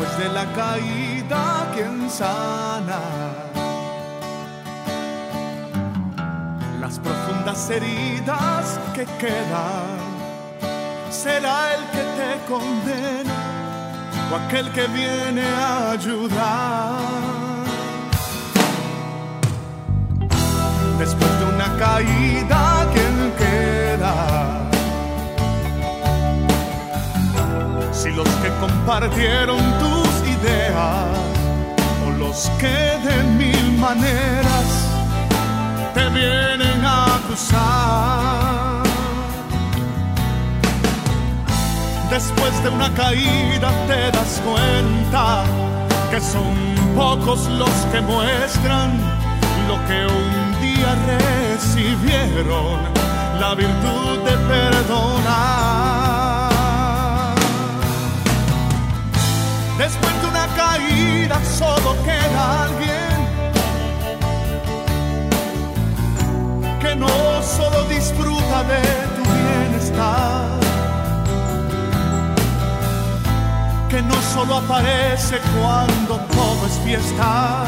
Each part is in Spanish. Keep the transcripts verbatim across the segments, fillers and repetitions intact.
Después de la caída, ¿quién sana las profundas heridas que quedan? ¿Será el que te condena o aquel que viene a ayudar? Después de una caída, ¿quién queda? Si los que compartieron tus ideas o los que de mil maneras te vienen a acusar. Después de una caída te das cuenta que son pocos los que muestran lo que un día recibieron, la virtud de perdonar. Después de una caída solo queda alguien que no solo disfruta de tu bienestar, que no solo aparece cuando todo es fiesta.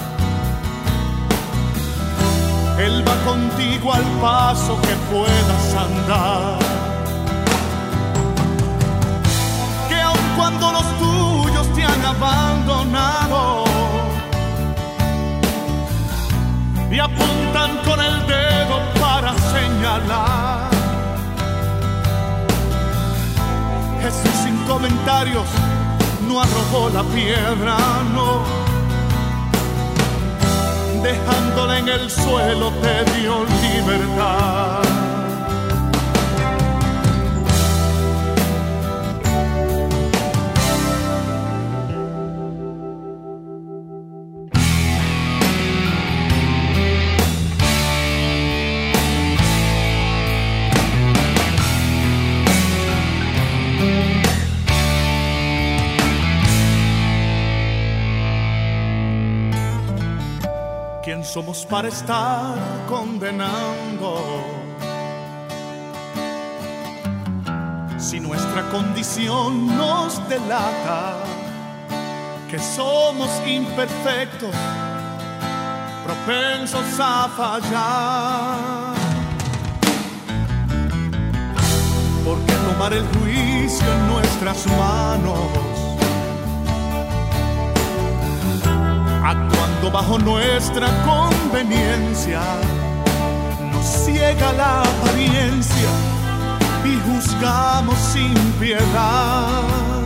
Él va contigo al paso que puedas andar, que aun cuando los tuyos te han abandonado y apuntan con el dedo para señalar, Jesús sin comentarios no arrojó la piedra, no. Dejándola en el suelo te dio libertad. ¿Quién somos para estar condenando? Si nuestra condición nos delata que somos imperfectos, propensos a fallar. ¿Por qué tomar el juicio en nuestras manos? Actuando bajo nuestra conveniencia, nos ciega la apariencia y juzgamos sin piedad.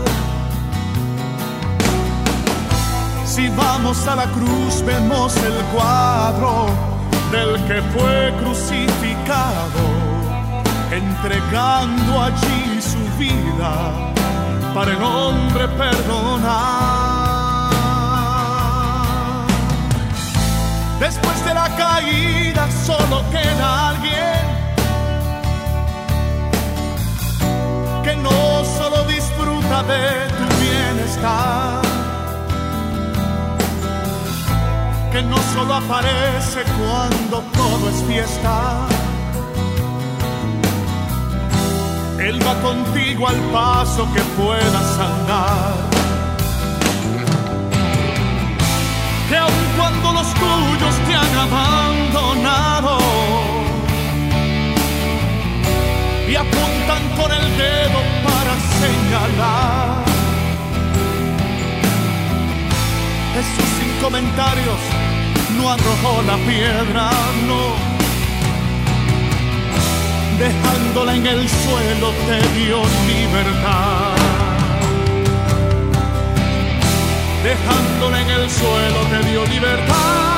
Si vamos a la cruz vemos el cuadro del que fue crucificado, entregando allí su vida para el hombre perdonar. Después de la caída solo queda alguien que no solo disfruta de tu bienestar, que no solo aparece cuando todo es fiesta. Él va contigo al paso que puedas andar, que aun cuando los tuyos te han abandonado y apuntan con el dedo para señalar, Jesús sin comentarios no arrojó la piedra, no. Dejándola en el suelo te dio libertad. Dejándola en el suelo te dio libertad.